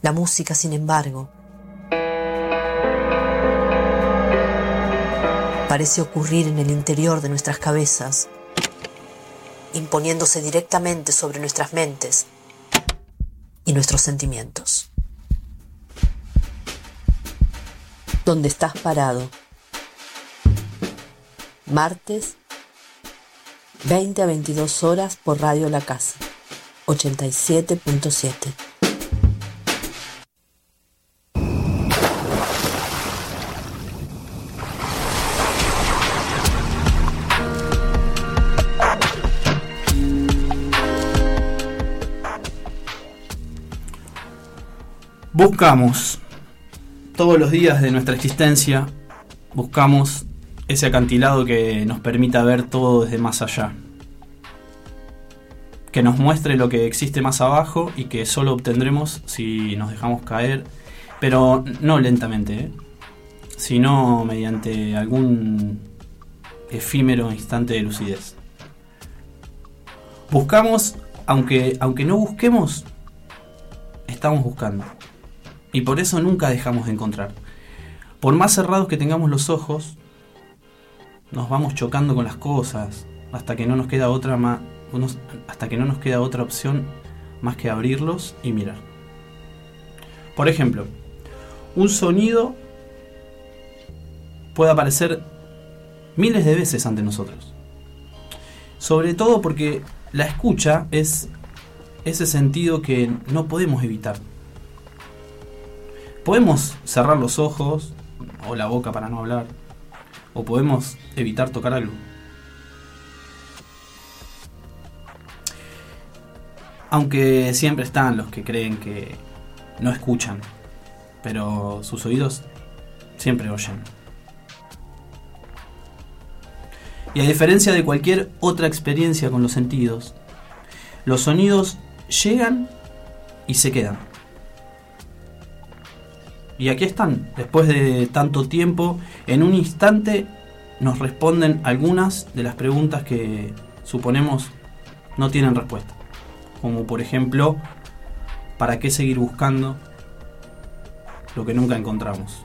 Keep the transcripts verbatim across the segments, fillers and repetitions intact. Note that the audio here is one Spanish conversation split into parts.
La música, sin embargo, parece ocurrir en el interior de nuestras cabezas, imponiéndose directamente sobre nuestras mentes y nuestros sentimientos. ¿Dónde estás parado? Martes, veinte a veintidós horas por Radio La Casa, ochenta y siete punto siete. Buscamos, todos los días de nuestra existencia, buscamos ese acantilado que nos permita ver todo desde más allá, que nos muestre lo que existe más abajo y que solo obtendremos si nos dejamos caer, pero no lentamente, ¿eh? sino mediante algún efímero instante de lucidez. Buscamos, aunque, aunque no busquemos, estamos buscando. Y por eso nunca dejamos de encontrar. Por más cerrados que tengamos los ojos, nos vamos chocando con las cosas hasta que no nos queda otra ma- hasta que no nos queda otra opción más que abrirlos y mirar. Por ejemplo, un sonido puede aparecer miles de veces ante nosotros. Sobre todo porque la escucha es ese sentido que no podemos evitar. Podemos cerrar los ojos o la boca para no hablar, o podemos evitar tocar algo. Aunque siempre están los que creen que no escuchan, pero sus oídos siempre oyen. Y a diferencia de cualquier otra experiencia con los sentidos, los sonidos llegan y se quedan. Y aquí están, después de tanto tiempo, en un instante nos responden algunas de las preguntas que suponemos no tienen respuesta. Como por ejemplo, ¿para qué seguir buscando lo que nunca encontramos?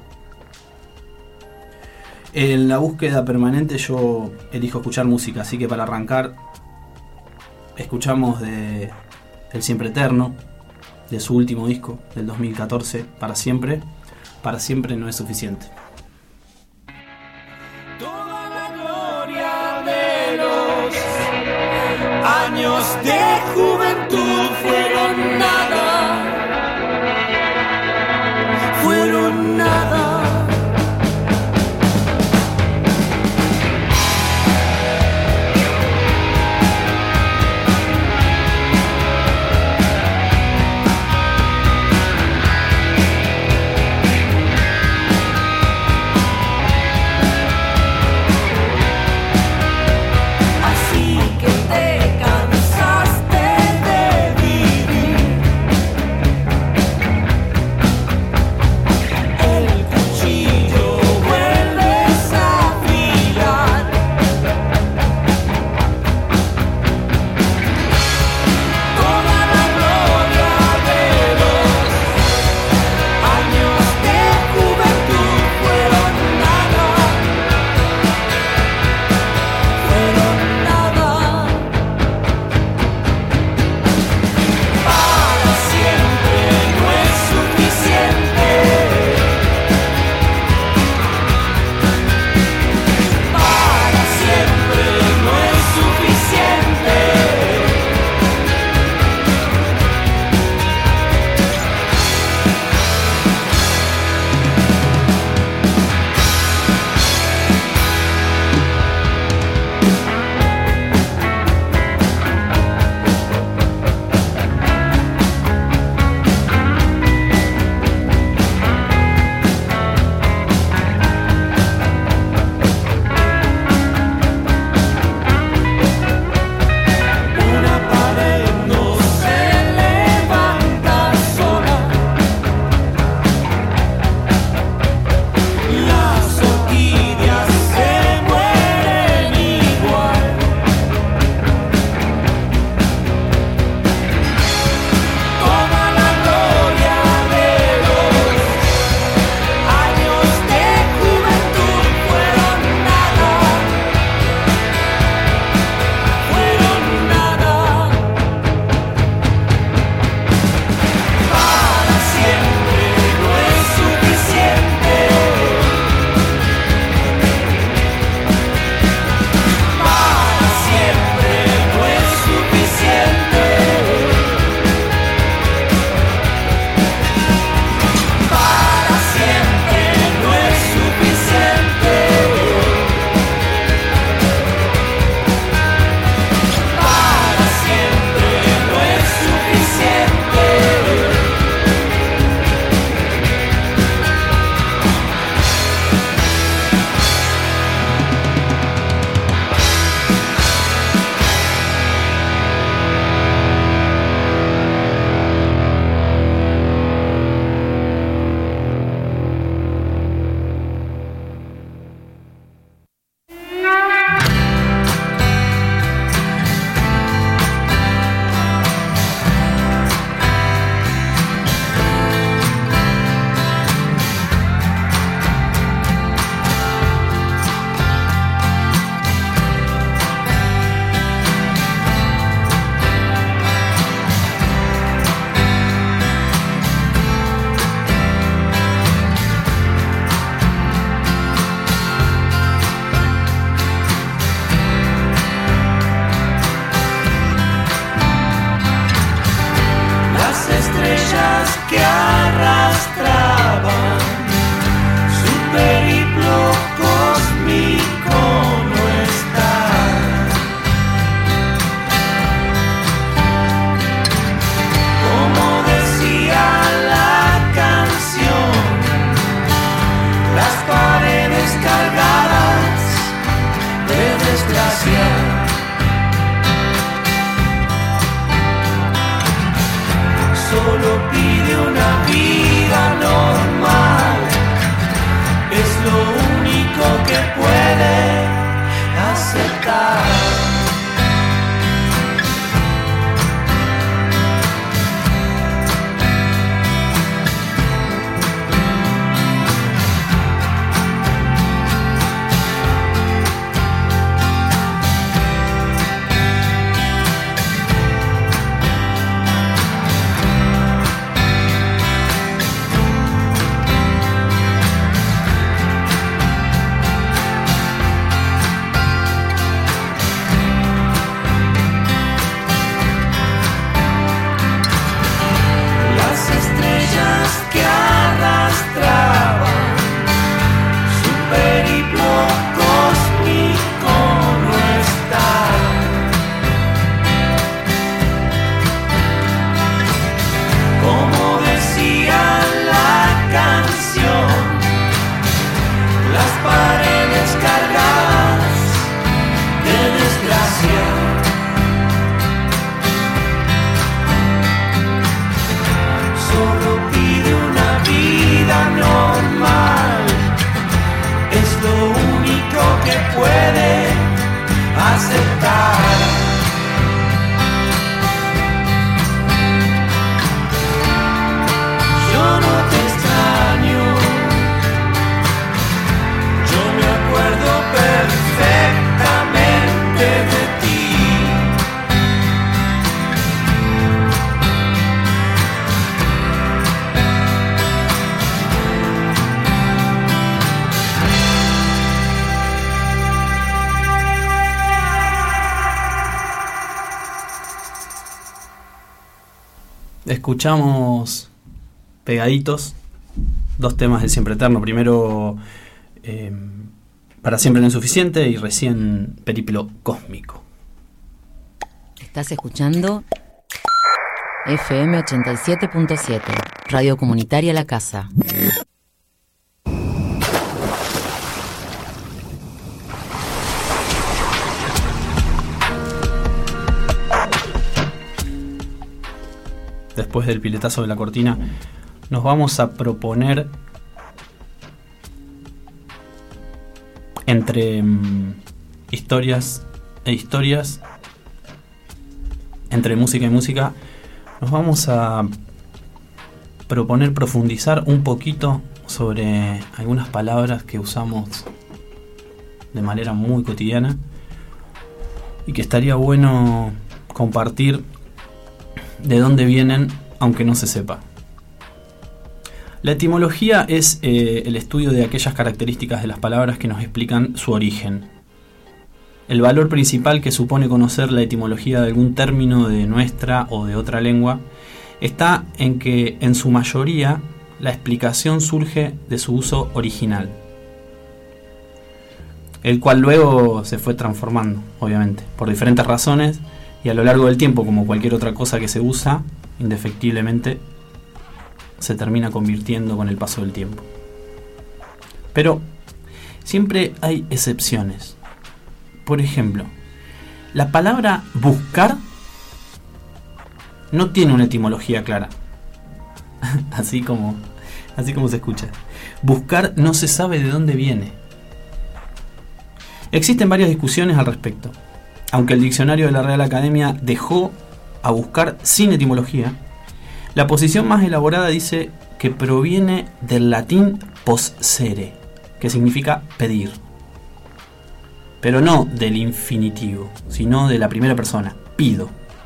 En la búsqueda permanente yo elijo escuchar música, así que para arrancar escuchamos de El Siempre Eterno, de su último disco del dos mil catorce, Para Siempre. Para siempre no es suficiente. Toda la gloria de los años de juventud fueron nada, fueron nada. Así que te cansaste de vivir Escuchamos pegaditos dos temas del Siempre Eterno. Primero eh, Para Siempre lo Insuficiente y recién Periplo Cósmico. Estás escuchando F M ochenta y siete punto siete, Radio Comunitaria La Casa. Después del piletazo de la cortina, nos vamos a proponer entre um, historias e historias, entre música y música, nos vamos a proponer profundizar un poquito sobre algunas palabras que usamos de manera muy cotidiana y que estaría bueno compartir de dónde vienen, aunque no se sepa. La etimología es eh, el estudio de aquellas características de las palabras que nos explican su origen. El valor principal que supone conocer la etimología de algún término de nuestra o de otra lengua está en que, en su mayoría, la explicación surge de su uso original, el cual luego se fue transformando, obviamente, por diferentes razones, y a lo largo del tiempo, como cualquier otra cosa que se usa, indefectiblemente se termina convirtiendo con el paso del tiempo. Pero siempre hay excepciones. Por ejemplo, la palabra buscar no tiene una etimología clara. así como, así como se escucha. Buscar no se sabe de dónde viene. Existen varias discusiones al respecto. Aunque el diccionario de la Real Academia dejó a buscar sin etimología, la posición más elaborada dice que proviene del latín possere, que significa pedir. Pero no del infinitivo, sino de la primera persona, pido.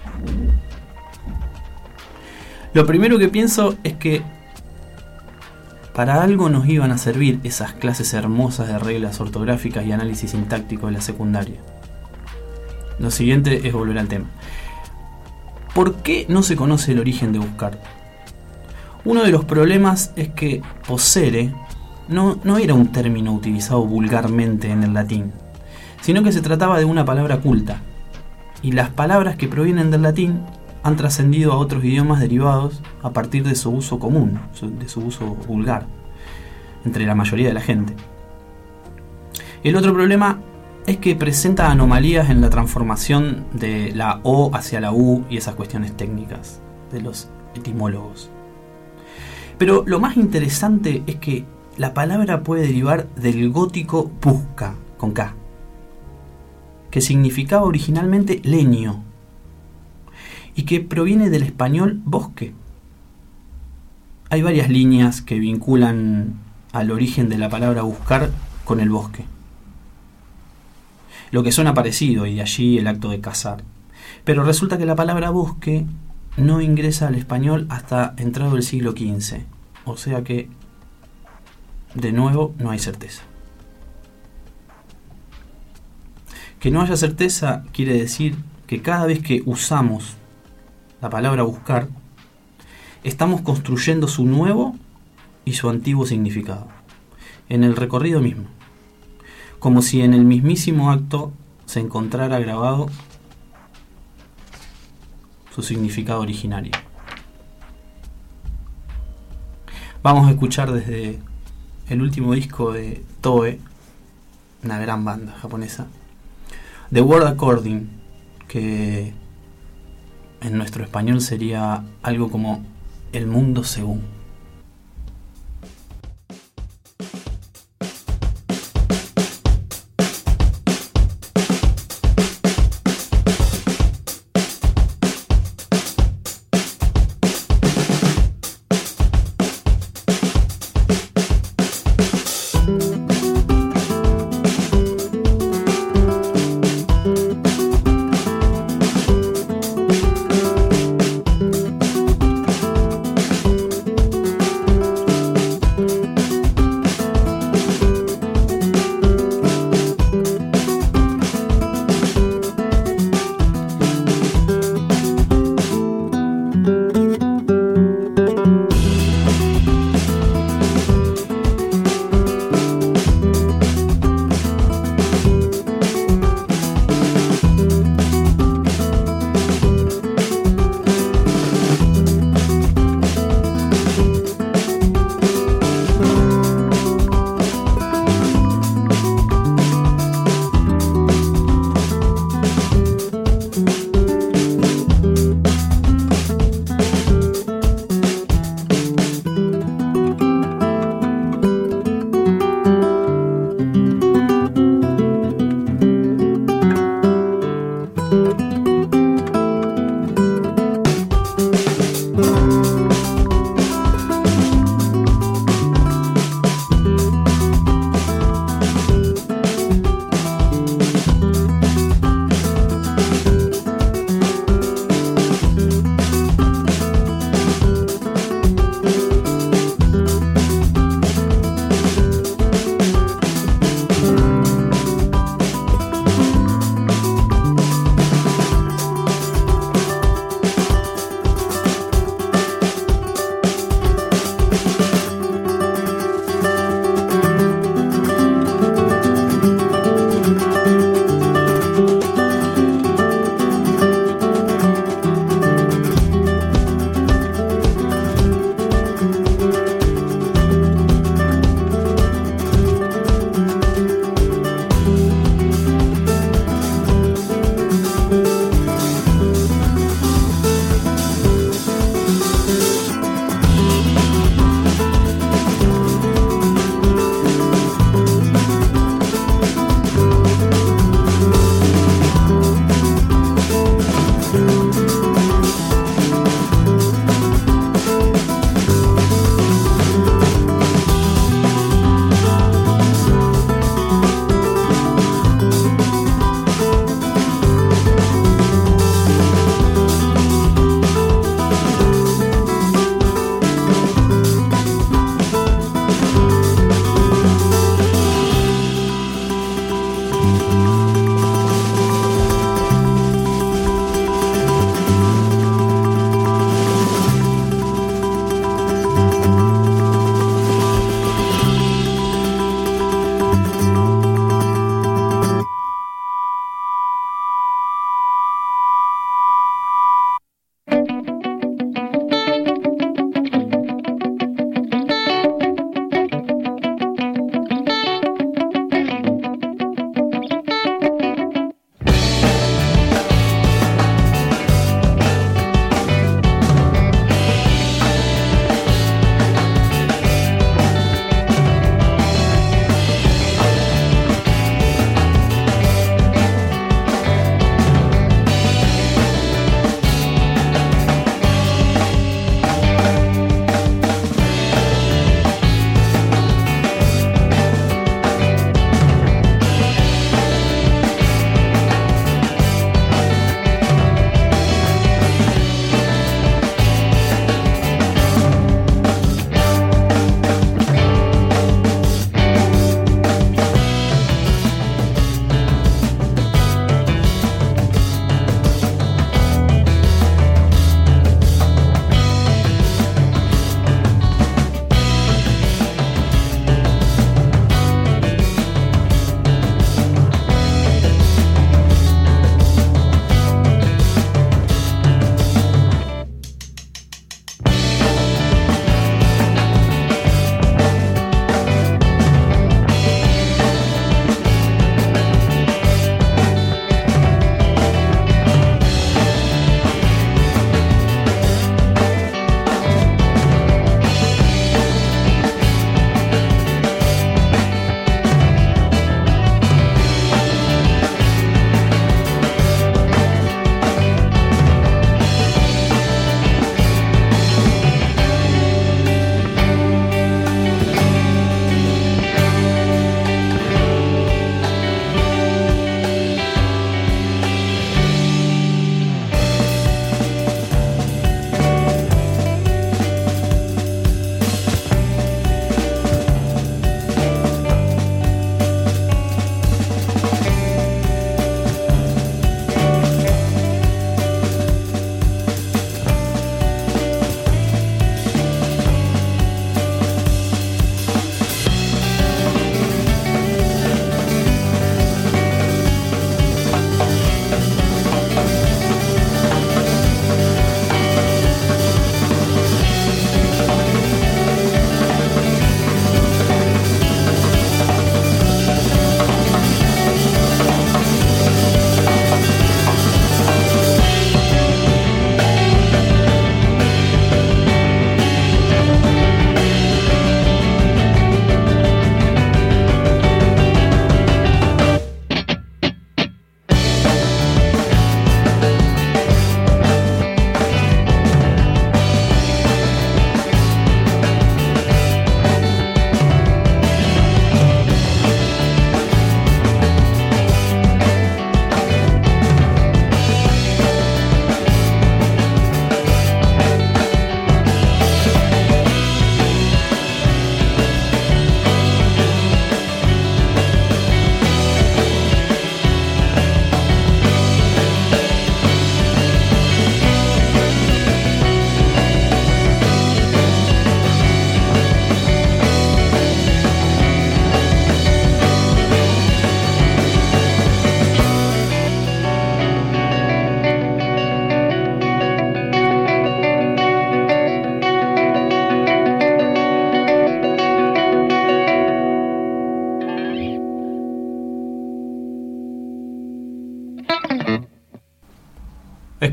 Lo primero que pienso es que para algo nos iban a servir esas clases hermosas de reglas ortográficas y análisis sintáctico de la secundaria. Lo siguiente es volver al tema. ¿Por qué no se conoce el origen de buscar? Uno de los problemas es que possere no, no era un término utilizado vulgarmente en el latín, sino que se trataba de una palabra culta, y las palabras que provienen del latín han trascendido a otros idiomas derivados a partir de su uso común, de su uso vulgar, entre la mayoría de la gente. El otro problema es que presenta anomalías en la transformación de la O hacia la U y esas cuestiones técnicas de los etimólogos. Pero lo más interesante es que la palabra puede derivar del gótico busca, con K, que significaba originalmente leño, y que proviene del español bosque. Hay varias líneas que vinculan al origen de la palabra buscar con el bosque, lo que suena parecido, y de allí el acto de cazar. Pero resulta que la palabra bosque no ingresa al español hasta entrado el siglo quince, o sea que, de nuevo, no hay certeza. Que no haya certeza quiere decir que cada vez que usamos la palabra buscar, estamos construyendo su nuevo y su antiguo significado, en el recorrido mismo, como si en el mismísimo acto se encontrara grabado su significado originario. Vamos a escuchar desde el último disco de Toe, una gran banda japonesa, The World According, que en nuestro español sería algo como El Mundo Según.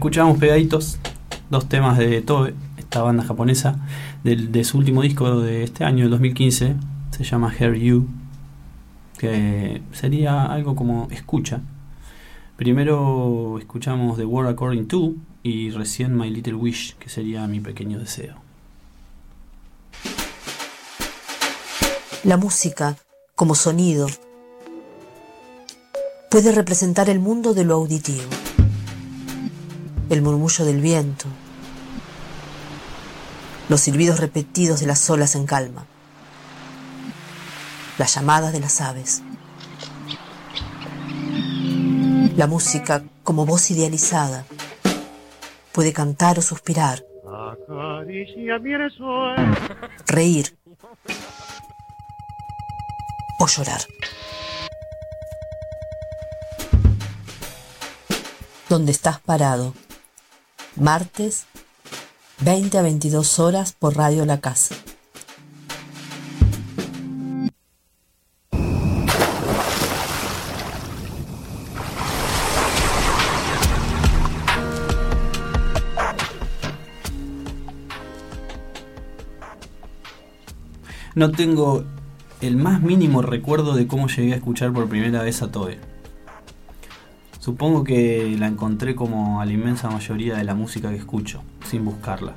Escuchamos pegaditos dos temas de Toe, esta banda japonesa, de, de su último disco de este año, del dos mil quince, se llama Hear You, que sería algo como escucha. Primero escuchamos The World According To y recién My Little Wish, que sería mi pequeño deseo. La música, como sonido, puede representar el mundo de lo auditivo. El murmullo del viento, los silbidos repetidos de las olas en calma, las llamadas de las aves. La música, como voz idealizada, puede cantar o suspirar, reír o llorar. Donde estás parado, martes, veinte a veintidós horas por Radio La Casa. No tengo el más mínimo recuerdo de cómo llegué a escuchar por primera vez a Toe. Supongo que la encontré como a la inmensa mayoría de la música que escucho, sin buscarla.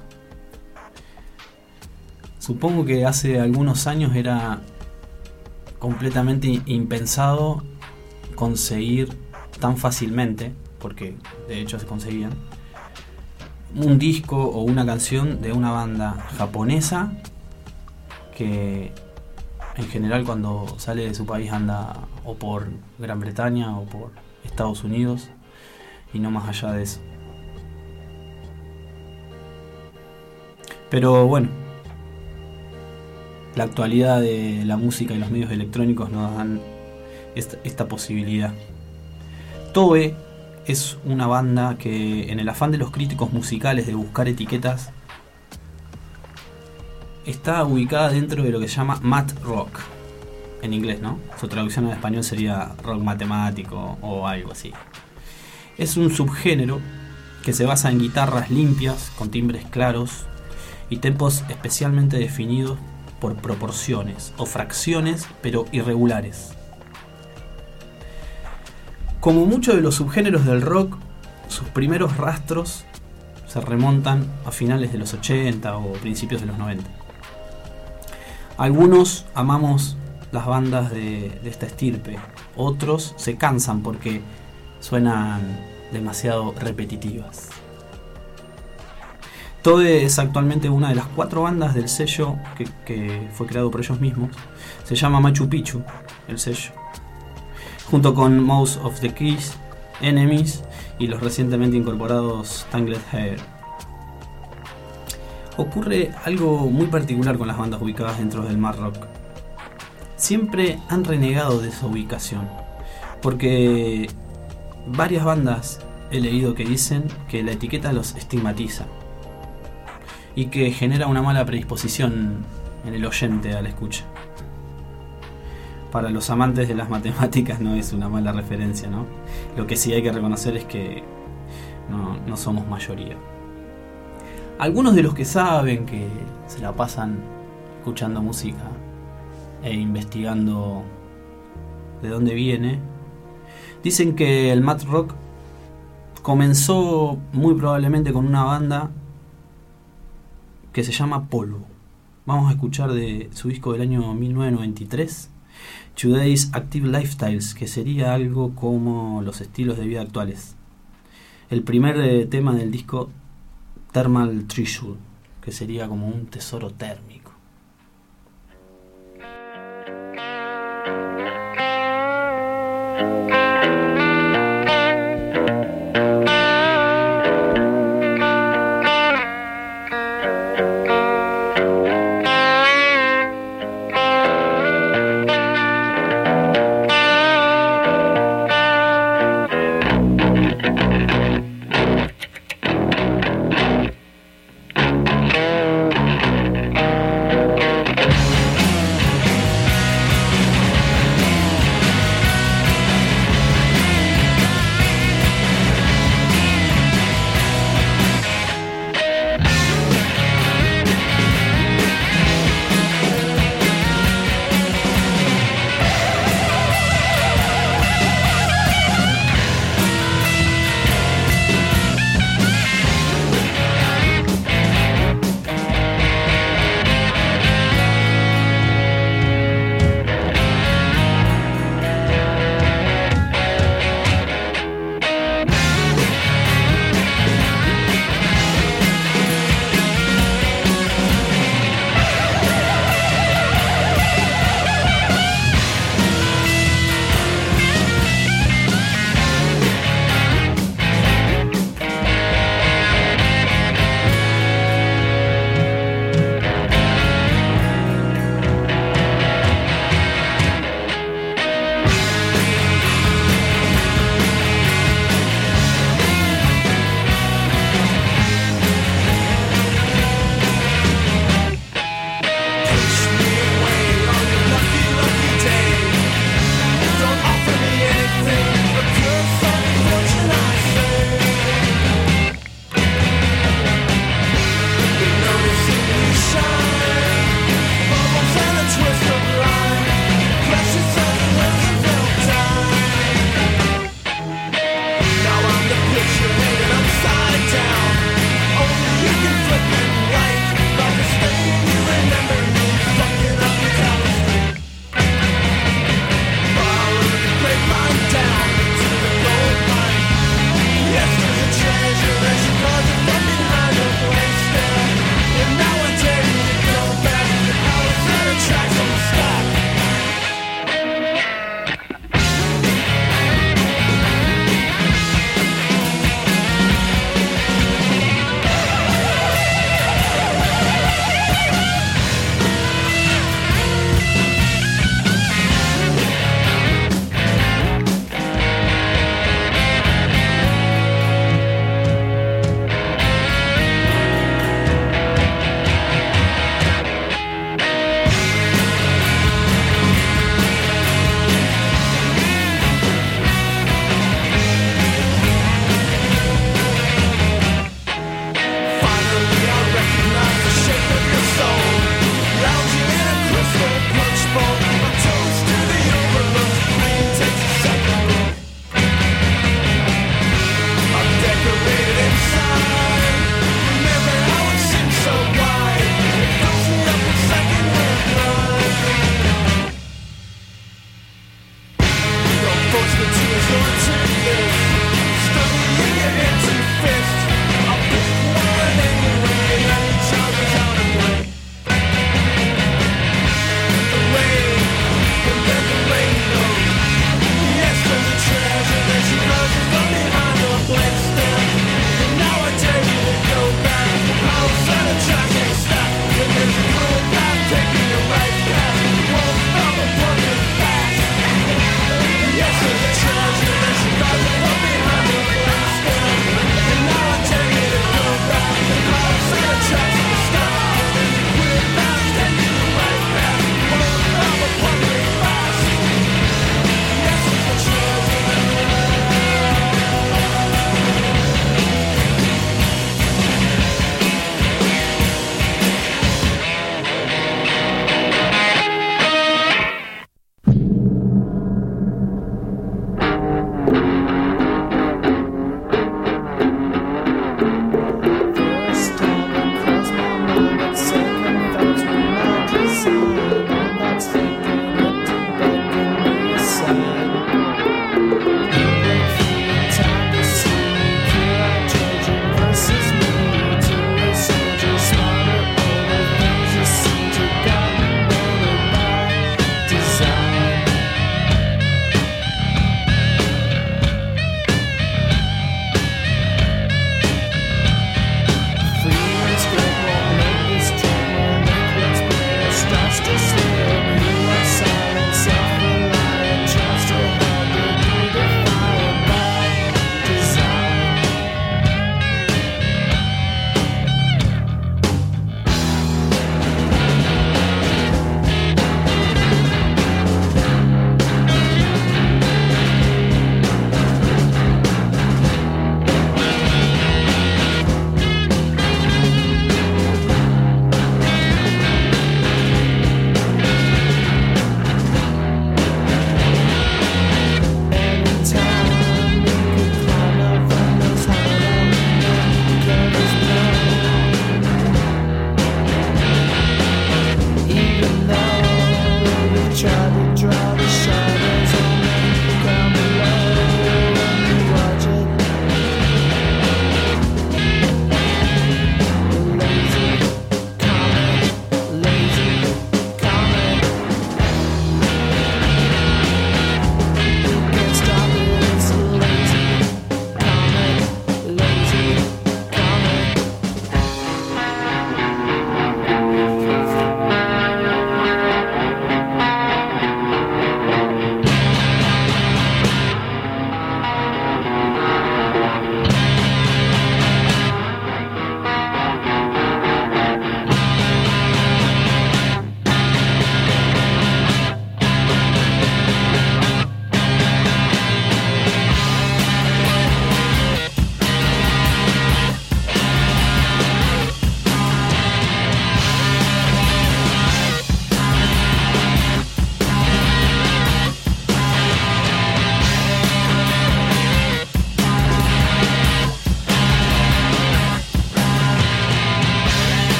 Supongo que hace algunos años era completamente impensado conseguir tan fácilmente, porque de hecho se conseguían, un disco o una canción de una banda japonesa que en general cuando sale de su país anda o por Gran Bretaña o por Estados Unidos y no más allá de eso. Pero bueno, la actualidad de la música y los medios electrónicos nos dan esta, esta posibilidad. Toe es una banda que, en el afán de los críticos musicales de buscar etiquetas, está ubicada dentro de lo que se llama math rock, en inglés, ¿no? Su traducción al español sería rock matemático o algo así. Es un subgénero que se basa en guitarras limpias, con timbres claros y tempos especialmente definidos por proporciones o fracciones, pero irregulares. Como muchos de los subgéneros del rock, sus primeros rastros se remontan a finales de los ochenta o principios de los noventa. Algunos amamos las bandas de, de esta estirpe, otros se cansan porque suenan demasiado repetitivas. Toe es actualmente una de las cuatro bandas del sello que, que fue creado por ellos mismos. Se llama Machu Picchu, el sello, junto con Mouse of the Keys, Enemies y los recientemente incorporados Tangled Hair. Ocurre algo muy particular con las bandas ubicadas dentro del math rock. Siempre han renegado de esa ubicación, porque varias bandas he leído que dicen que la etiqueta los estigmatiza y que genera una mala predisposición en el oyente a la escucha. Para los amantes de las matemáticas no es una mala referencia, ¿no? Lo que sí hay que reconocer es que no, no somos mayoría. Algunos de los que saben, que se la pasan escuchando música e investigando de dónde viene, dicen que el math rock comenzó muy probablemente con una banda que se llama Polvo. Vamos a escuchar de su disco del año mil novecientos noventa y tres, Today's Active Lifestyles, que sería algo como los estilos de vida actuales. El primer eh, tema del disco, Thermal Treasure, que sería como un tesoro térmico.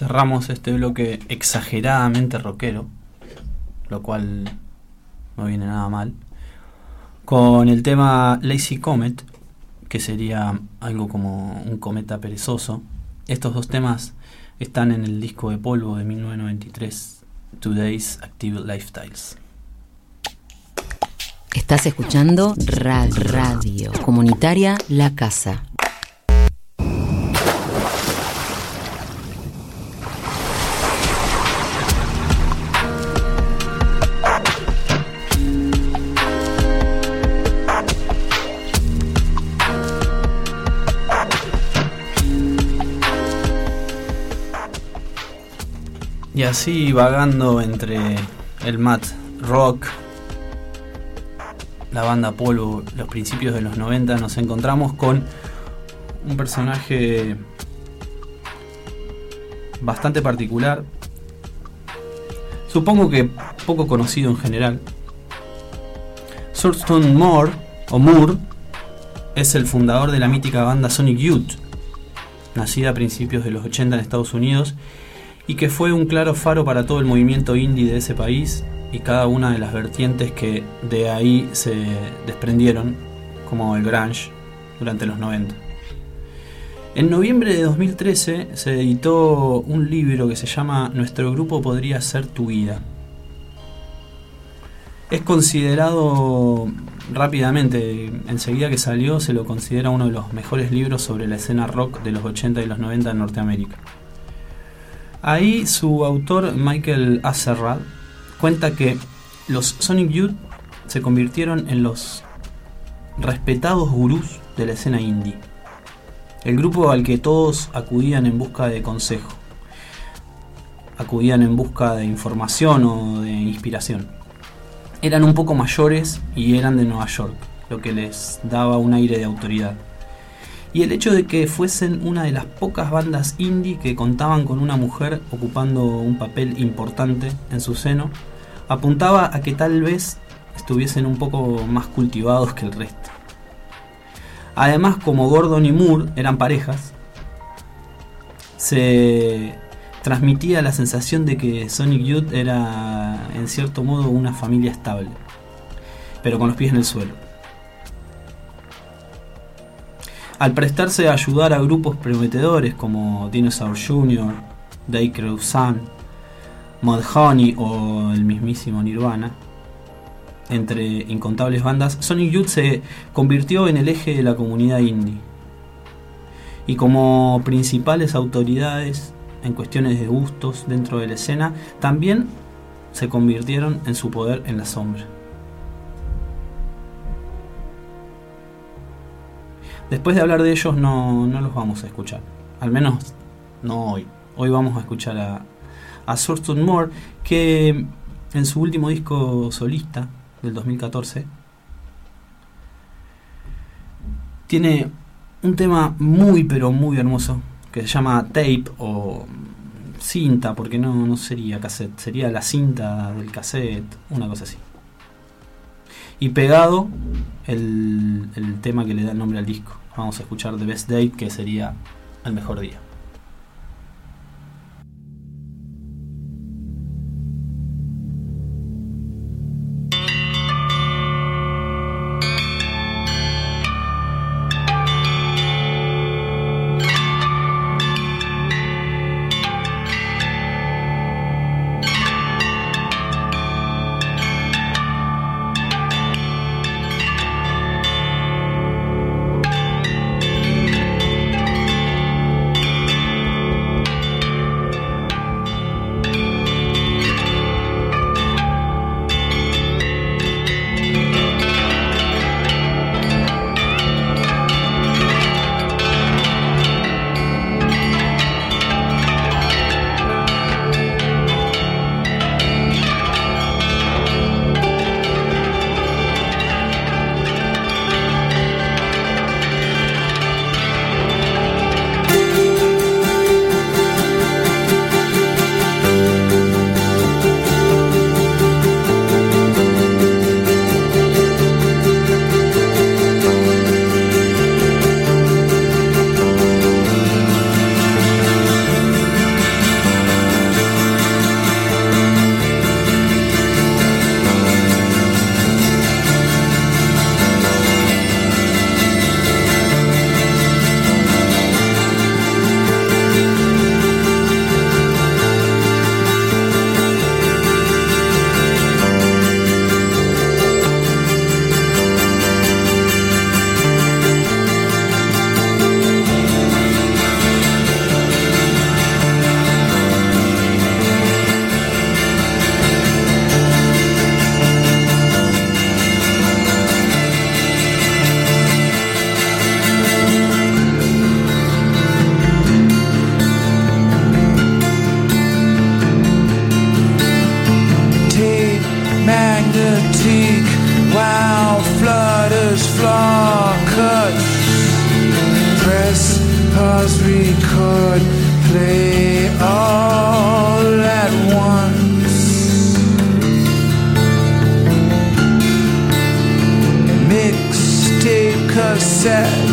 cerramos este bloque exageradamente rockero, lo cual no viene nada mal, con el tema Lazy Comet, que sería algo como un cometa perezoso. Estos dos temas están en el disco de polvo de mil novecientos noventa y tres, Today's Active Lifestyles. Estás escuchando Ra- Radio Comunitaria La Casa. Y así vagando entre el mat rock, la banda polvo, los principios de los noventa, nos encontramos con un personaje bastante particular, supongo que poco conocido en general. Thurston Moore, o Moore, es el fundador de la mítica banda Sonic Youth, nacida a principios de los ochenta en Estados Unidos, y que fue un claro faro para todo el movimiento indie de ese país y cada una de las vertientes que de ahí se desprendieron, como el grunge, durante los noventa. En noviembre de dos mil trece se editó un libro que se llama Nuestro grupo podría ser tu vida. Es considerado rápidamente, enseguida que salió, se lo considera uno de los mejores libros sobre la escena rock de los ochenta y los noventa en Norteamérica. Ahí su autor, Michael Azerrad, cuenta que los Sonic Youth se convirtieron en los respetados gurús de la escena indie, el grupo al que todos acudían en busca de consejo, acudían en busca de información o de inspiración. Eran un poco mayores y eran de Nueva York, lo que les daba un aire de autoridad. Y el hecho de que fuesen una de las pocas bandas indie que contaban con una mujer ocupando un papel importante en su seno, apuntaba a que tal vez estuviesen un poco más cultivados que el resto. Además, como Gordon y Moore eran parejas, se transmitía la sensación de que Sonic Youth era, en cierto modo, una familia estable, pero con los pies en el suelo. Al prestarse a ayudar a grupos prometedores como Dinosaur junior, Day Cruzan, Mudhoney o el mismísimo Nirvana, entre incontables bandas, Sonic Youth se convirtió en el eje de la comunidad indie. Y como principales autoridades en cuestiones de gustos dentro de la escena, también se convirtieron en su poder en la sombra. Después de hablar de ellos no, no los vamos a escuchar, al menos no hoy. Hoy vamos a escuchar a, a Thurston Moore, que en su último disco solista del dos mil catorce tiene un tema muy pero muy hermoso que se llama Tape o cinta, porque no, no sería cassette, sería la cinta del cassette, una cosa así. Y pegado el, el tema que le da el nombre al disco. Vamos a escuchar The Best Day, que sería el mejor día. pause, record, play all at once. Mixtape, cassette,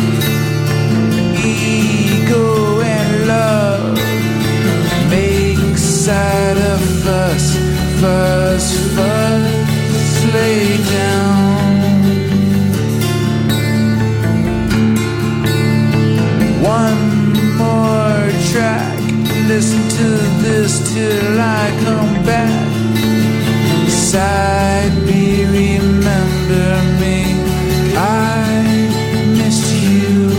ego and love. Make side of fuss, fuss, fuss, lay down. One more track, listen to this till I come back. Side B, remember me, I missed you.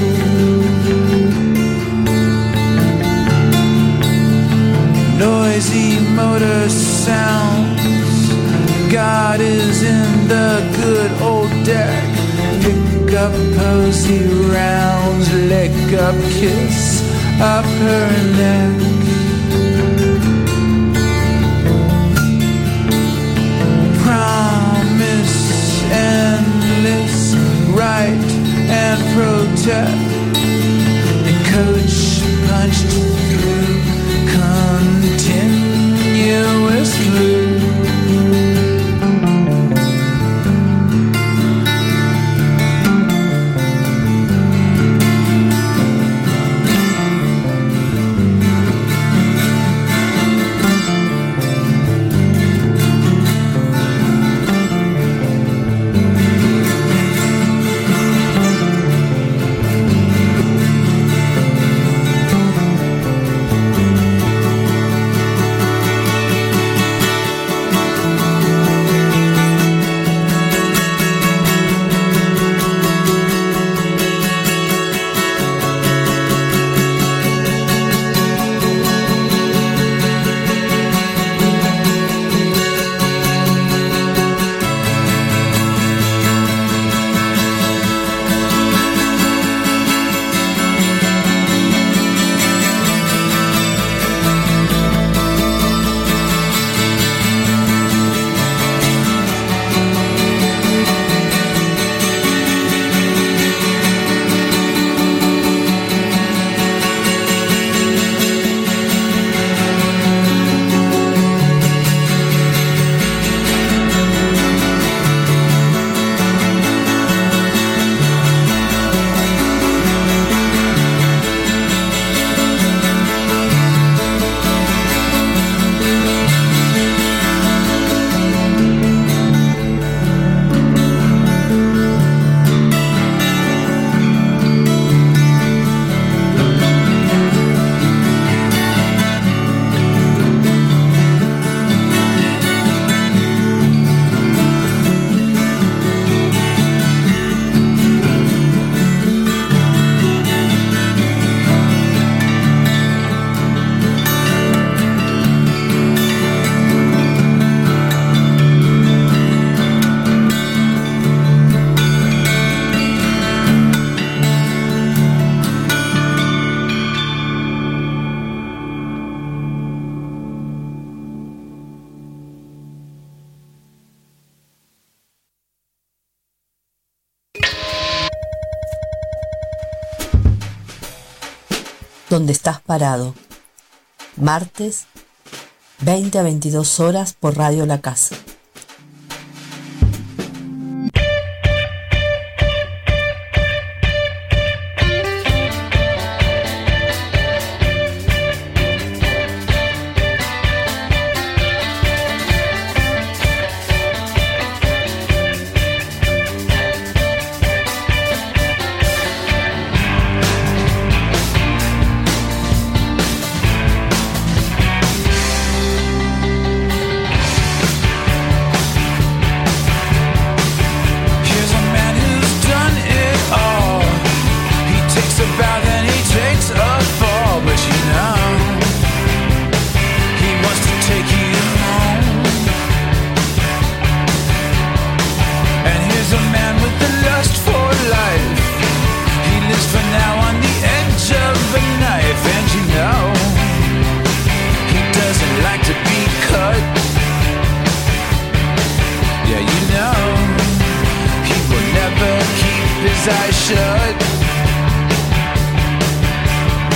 Noisy motor sounds, God is in the good old deck. Pick up posy rounds, leg up, kiss up her neck. Promise endless, right and protect. And coach punched through continuous blue. Donde estás parado. Martes, veinte a veintidós horas por Radio La Casa. eyes shut.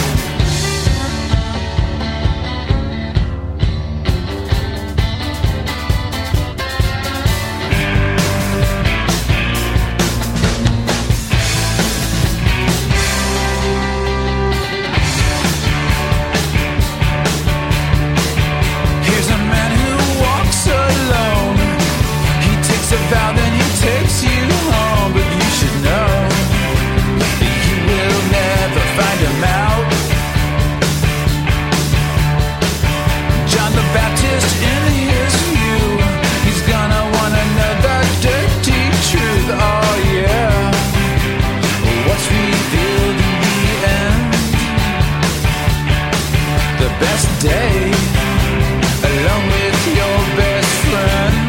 best day along with your best friend.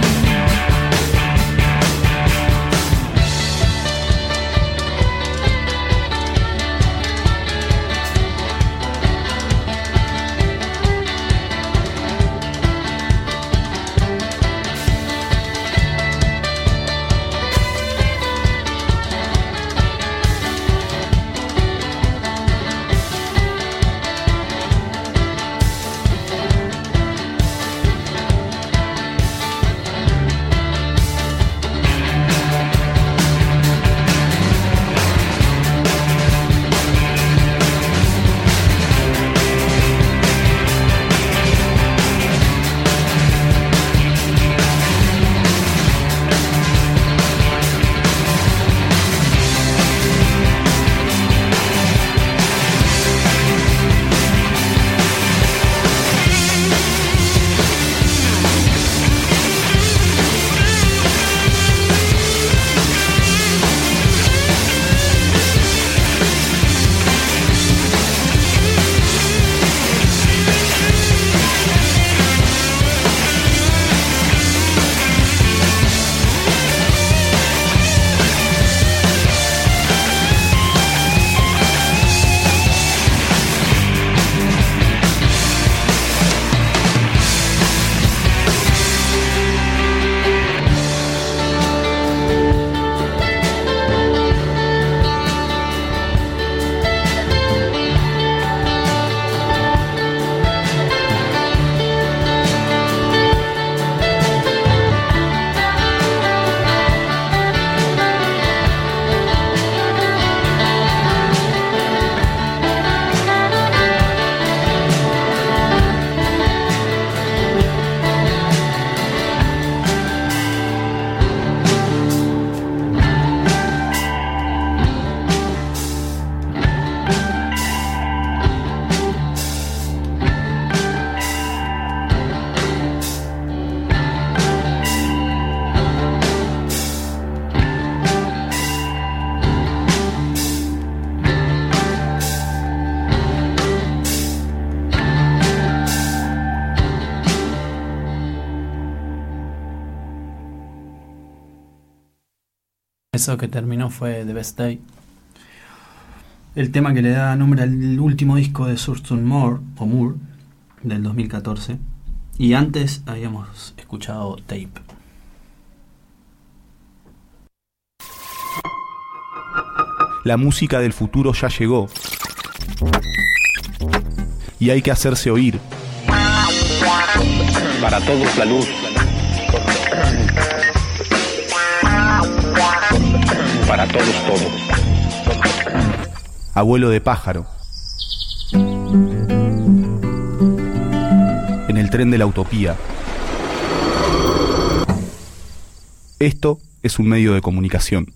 Eso que terminó fue The Best Day, el tema que le da nombre al último disco de Thurston Moore, o Moore, del dos mil catorce, y antes habíamos escuchado Tape. La música del futuro ya llegó y hay que hacerse oír. Para todos la luz. Para todos todo. Abuelo de pájaro. En el tren de la utopía. Esto es un medio de comunicación.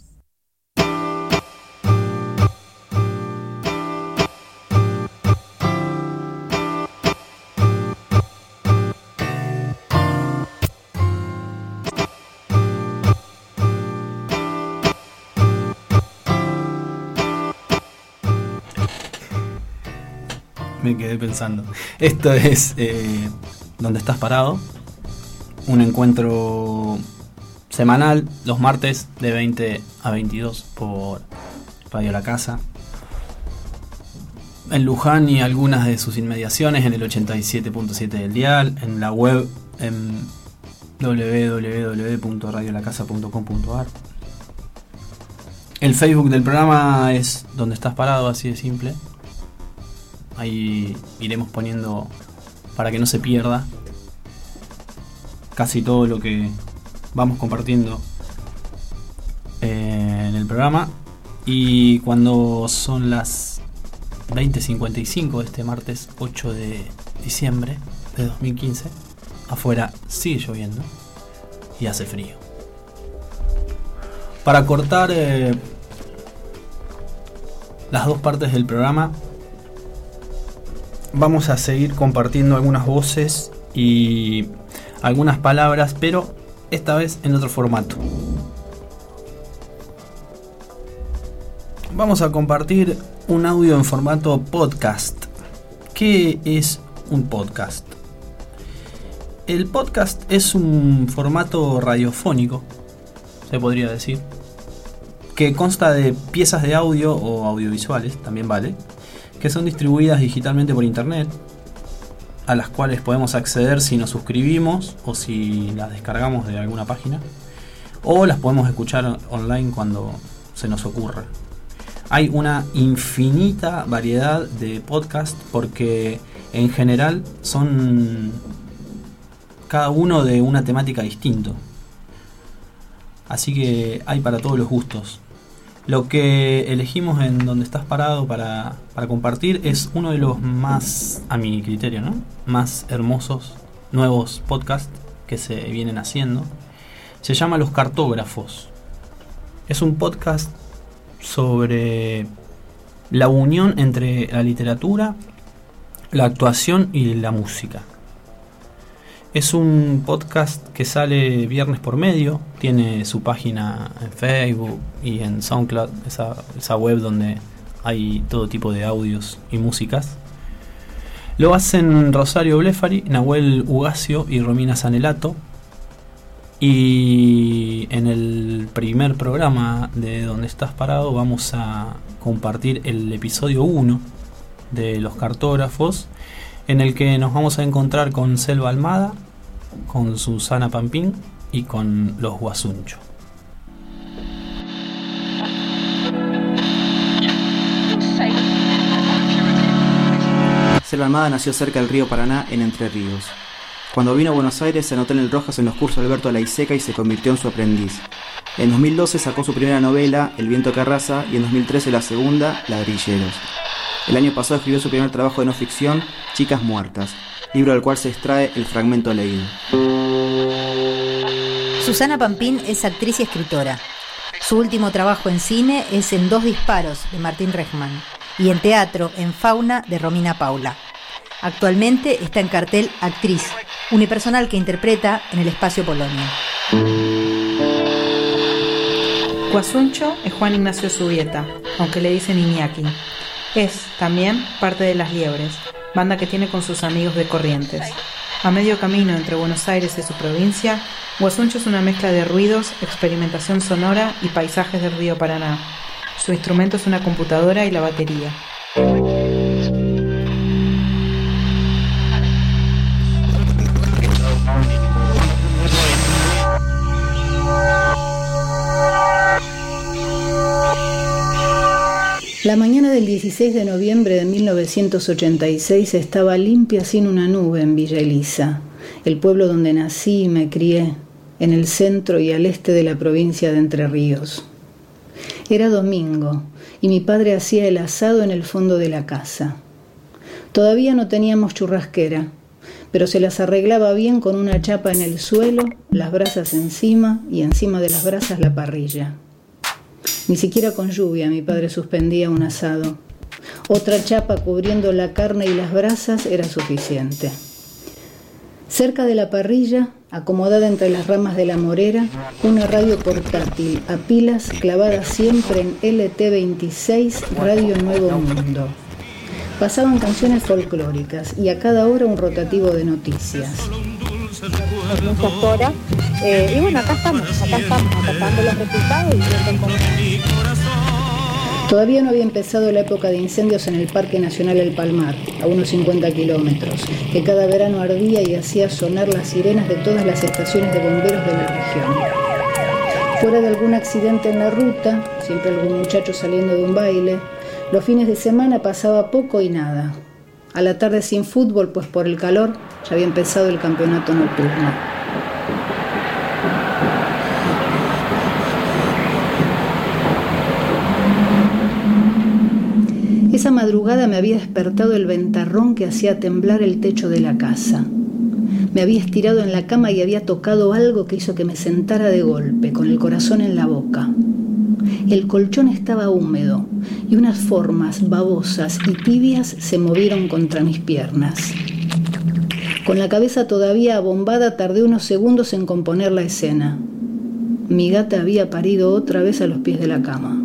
Me quedé pensando. Esto es eh, Donde Estás Parado, un encuentro semanal los martes de veinte a veintidós por Radio La Casa, en Luján y algunas de sus inmediaciones, en el ochenta y siete punto siete del dial, en la web en doble u doble u doble u punto radio la casa punto com punto a r. El Facebook del programa es Donde Estás Parado, así de simple. Ahí iremos poniendo, para que no se pierda, casi todo lo que vamos compartiendo eh, en el programa. Y cuando son las veinte cincuenta y cinco de este martes ocho de diciembre de dos mil quince, afuera sigue lloviendo y hace frío. Para cortar eh, las dos partes del programa, vamos a seguir compartiendo algunas voces y algunas palabras, pero esta vez en otro formato. Vamos a compartir un audio en formato podcast. ¿Qué es un podcast? El podcast es un formato radiofónico, se podría decir, que consta de piezas de audio o audiovisuales, también vale, que son distribuidas digitalmente por internet, a las cuales podemos acceder si nos suscribimos o si las descargamos de alguna página, o las podemos escuchar online cuando se nos ocurra. Hay una infinita variedad de podcasts porque en general son cada uno de una temática distinta. Así que hay para todos los gustos. Lo que elegimos en Donde Estás Parado para, para compartir es uno de los más, a mi criterio, ¿no?, más hermosos nuevos podcasts que se vienen haciendo. Se llama Los Cartógrafos. Es un podcast sobre la unión entre la literatura, la actuación y la música. Es un podcast que sale viernes por medio, tiene su página en Facebook y en SoundCloud, esa, esa web donde hay todo tipo de audios y músicas. Lo hacen Rosario Blefari, Nahuel Ugacio y Romina Sanelato. Y en el primer programa de Donde Estás Parado vamos a compartir el episodio uno de Los Cartógrafos, en el que nos vamos a encontrar con Selva Almada, con Susana Pampín y con Los Guasuncho. Selva Almada nació cerca del río Paraná, en Entre Ríos. Cuando vino a Buenos Aires se anotó en el Rojas en los cursos de Alberto Laiseca y se convirtió en su aprendiz. En dos mil doce sacó su primera novela, El viento que arrasa, y en dos mil trece la segunda, Ladrilleros. El año pasado escribió su primer trabajo de no ficción, Chicas Muertas, libro del cual se extrae el fragmento leído. Susana Pampín es actriz y escritora. Su último trabajo en cine es en Dos disparos, de Martín Rejman, y en teatro, en Fauna, de Romina Paula. Actualmente está en cartel Actriz, unipersonal que interpreta en el Espacio Polonia. Guasuncho es Juan Ignacio Zubieta, aunque le dicen Iñaki. Es, también, parte de Las Liebres, banda que tiene con sus amigos de Corrientes. A medio camino entre Buenos Aires y su provincia, Guasuncho es una mezcla de ruidos, experimentación sonora y paisajes del río Paraná. Su instrumento es una computadora y la batería. La mañana del dieciséis de noviembre de mil novecientos ochenta y seis estaba limpia sin una nube en Villa Elisa, el pueblo donde nací y me crié, en el centro y al este de la provincia de Entre Ríos. Era domingo y mi padre hacía el asado en el fondo de la casa. Todavía no teníamos churrasquera, pero se las arreglaba bien con una chapa en el suelo, las brasas encima y encima de las brasas la parrilla. Ni siquiera con lluvia mi padre suspendía un asado. Otra chapa cubriendo la carne y las brasas era suficiente. Cerca de la parrilla, acomodada entre las ramas de la morera, una radio portátil a pilas clavada siempre en L T veintiséis Radio Nuevo Mundo. Pasaban canciones folclóricas y a cada hora un rotativo de noticias. Por muchas horas. Eh, y bueno, acá estamos, acá estamos, acatando los resultados y viendo cómo... Todavía no había empezado la época de incendios en el Parque Nacional El Palmar, a unos cincuenta kilómetros, que cada verano ardía y hacía sonar las sirenas de todas las estaciones de bomberos de la región. Fuera de algún accidente en la ruta, siempre algún muchacho saliendo de un baile, los fines de semana pasaba poco y nada. A la tarde sin fútbol, pues por el calor ya había empezado el campeonato nocturno. Esa madrugada me había despertado el ventarrón que hacía temblar el techo de la casa. Me había estirado en la cama y había tocado algo que hizo que me sentara de golpe, con el corazón en la boca. El colchón estaba húmedo y unas formas babosas y tibias se movieron contra mis piernas. Con la cabeza todavía abombada tardé unos segundos en componer la escena. Mi gata había parido otra vez a los pies de la cama.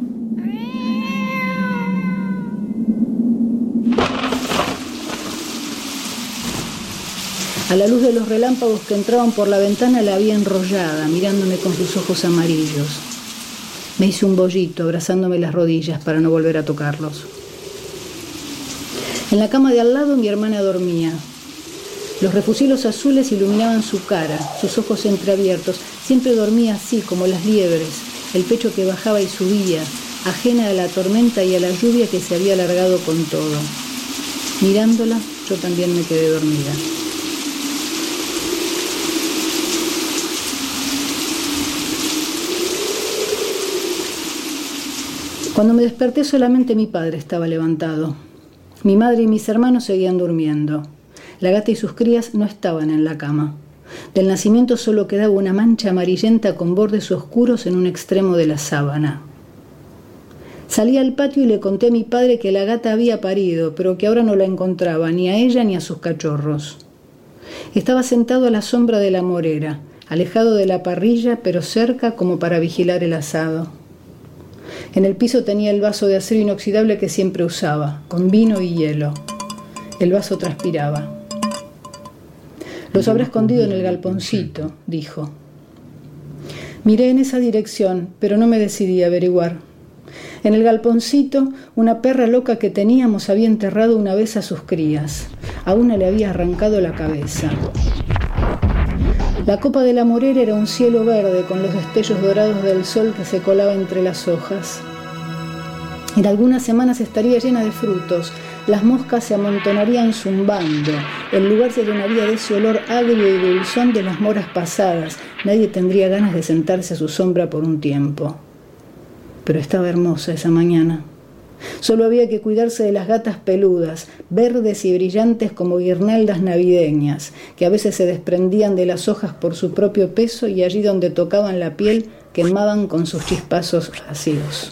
A la luz de los relámpagos que entraban por la ventana la vi enrollada, mirándome con sus ojos amarillos. Me hice un bollito, abrazándome las rodillas para no volver a tocarlos. En la cama de al lado mi hermana dormía. Los refusilos azules iluminaban su cara, sus ojos entreabiertos. Siempre dormía así, como las liebres, el pecho que bajaba y subía, ajena a la tormenta y a la lluvia que se había alargado con todo. Mirándola, yo también me quedé dormida. Cuando me desperté solamente mi padre estaba levantado. Mi madre y mis hermanos seguían durmiendo. La gata y sus crías no estaban en la cama. Del nacimiento solo quedaba una mancha amarillenta con bordes oscuros en un extremo de la sábana. Salí al patio y le conté a mi padre que la gata había parido, pero que ahora no la encontraba, ni a ella ni a sus cachorros. Estaba sentado a la sombra de la morera, alejado de la parrilla, pero cerca como para vigilar el asado. En el piso tenía el vaso de acero inoxidable que siempre usaba, con vino y hielo. El vaso transpiraba. Los habrá escondido en el galponcito, dijo. Miré en esa dirección, pero no me decidí a averiguar. En el galponcito, una perra loca que teníamos había enterrado una vez a sus crías. A una le había arrancado la cabeza. La copa de la morera era un cielo verde con los destellos dorados del sol que se colaba entre las hojas. En algunas semanas estaría llena de frutos. Las moscas se amontonarían zumbando. El lugar se llenaría de ese olor agrio y dulzón de las moras pasadas. Nadie tendría ganas de sentarse a su sombra por un tiempo. Pero estaba hermosa esa mañana. Solo había que cuidarse de las gatas peludas, verdes y brillantes como guirnaldas navideñas, que a veces se desprendían de las hojas por su propio peso y allí donde tocaban la piel quemaban con sus chispazos ácidos.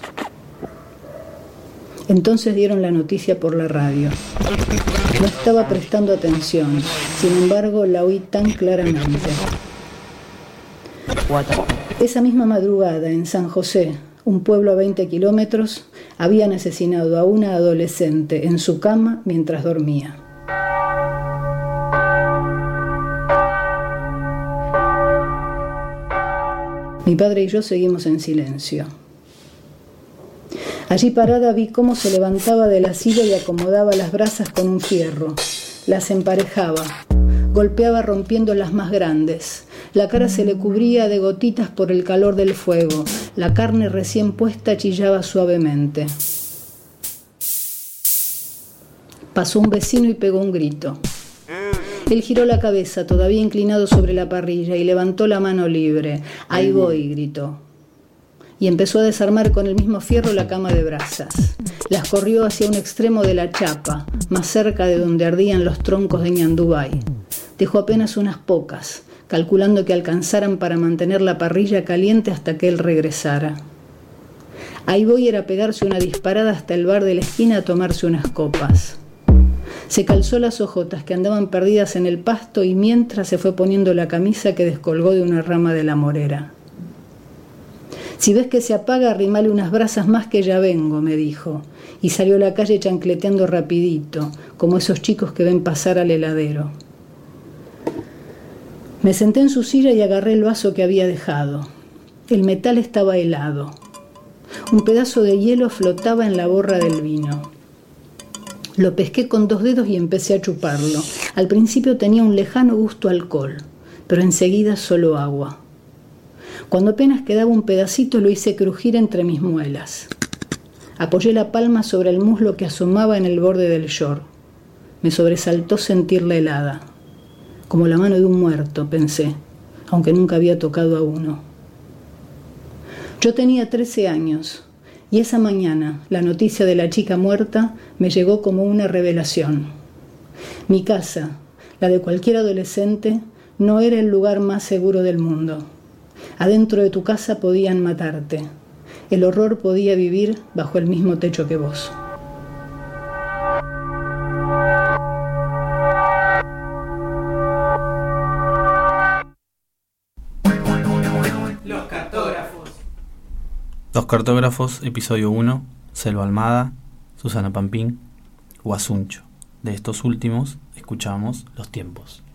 Entonces dieron la noticia por la radio. No estaba prestando atención, sin embargo la oí tan claramente. Esa misma madrugada en San José, un pueblo a veinte kilómetros, habían asesinado a una adolescente en su cama mientras dormía. Mi padre y yo seguimos en silencio. Allí parada vi cómo se levantaba de la silla y acomodaba las brasas con un fierro. Las emparejaba, golpeaba rompiendo las más grandes. La cara se le cubría de gotitas por el calor del fuego. La carne recién puesta chillaba suavemente. Pasó un vecino y pegó un grito. Él giró la cabeza, todavía inclinado sobre la parrilla, y levantó la mano libre. «Ahí voy», gritó. Y empezó a desarmar con el mismo fierro la cama de brasas. Las corrió hacia un extremo de la chapa, más cerca de donde ardían los troncos de ñandubay. Dejó apenas unas pocas, calculando que alcanzaran para mantener la parrilla caliente hasta que él regresara. Ahí voy era pegarse una disparada hasta el bar de la esquina a tomarse unas copas. Se calzó las ojotas que andaban perdidas en el pasto y mientras se fue poniendo la camisa que descolgó de una rama de la morera. «Si ves que se apaga, arrimale unas brasas más que ya vengo», me dijo, y salió a la calle chancleteando rapidito, como esos chicos que ven pasar al heladero. Me senté en su silla y agarré el vaso que había dejado. El metal estaba helado. Un pedazo de hielo flotaba en la borra del vino. Lo pesqué con dos dedos y empecé a chuparlo. Al principio tenía un lejano gusto a alcohol, pero enseguida solo agua. Cuando apenas quedaba un pedacito lo hice crujir entre mis muelas. Apoyé la palma sobre el muslo que asomaba en el borde del short. Me sobresaltó sentirla helada. Como la mano de un muerto, pensé, aunque nunca había tocado a uno. Yo tenía trece años, y esa mañana la noticia de la chica muerta me llegó como una revelación. Mi casa, la de cualquier adolescente, no era el lugar más seguro del mundo. Adentro de tu casa podían matarte. El horror podía vivir bajo el mismo techo que vos. Los cartógrafos. Los cartógrafos, episodio uno, Selva Almada, Susana Pampín, Guasuncho. De estos últimos escuchamos Los Tiempos.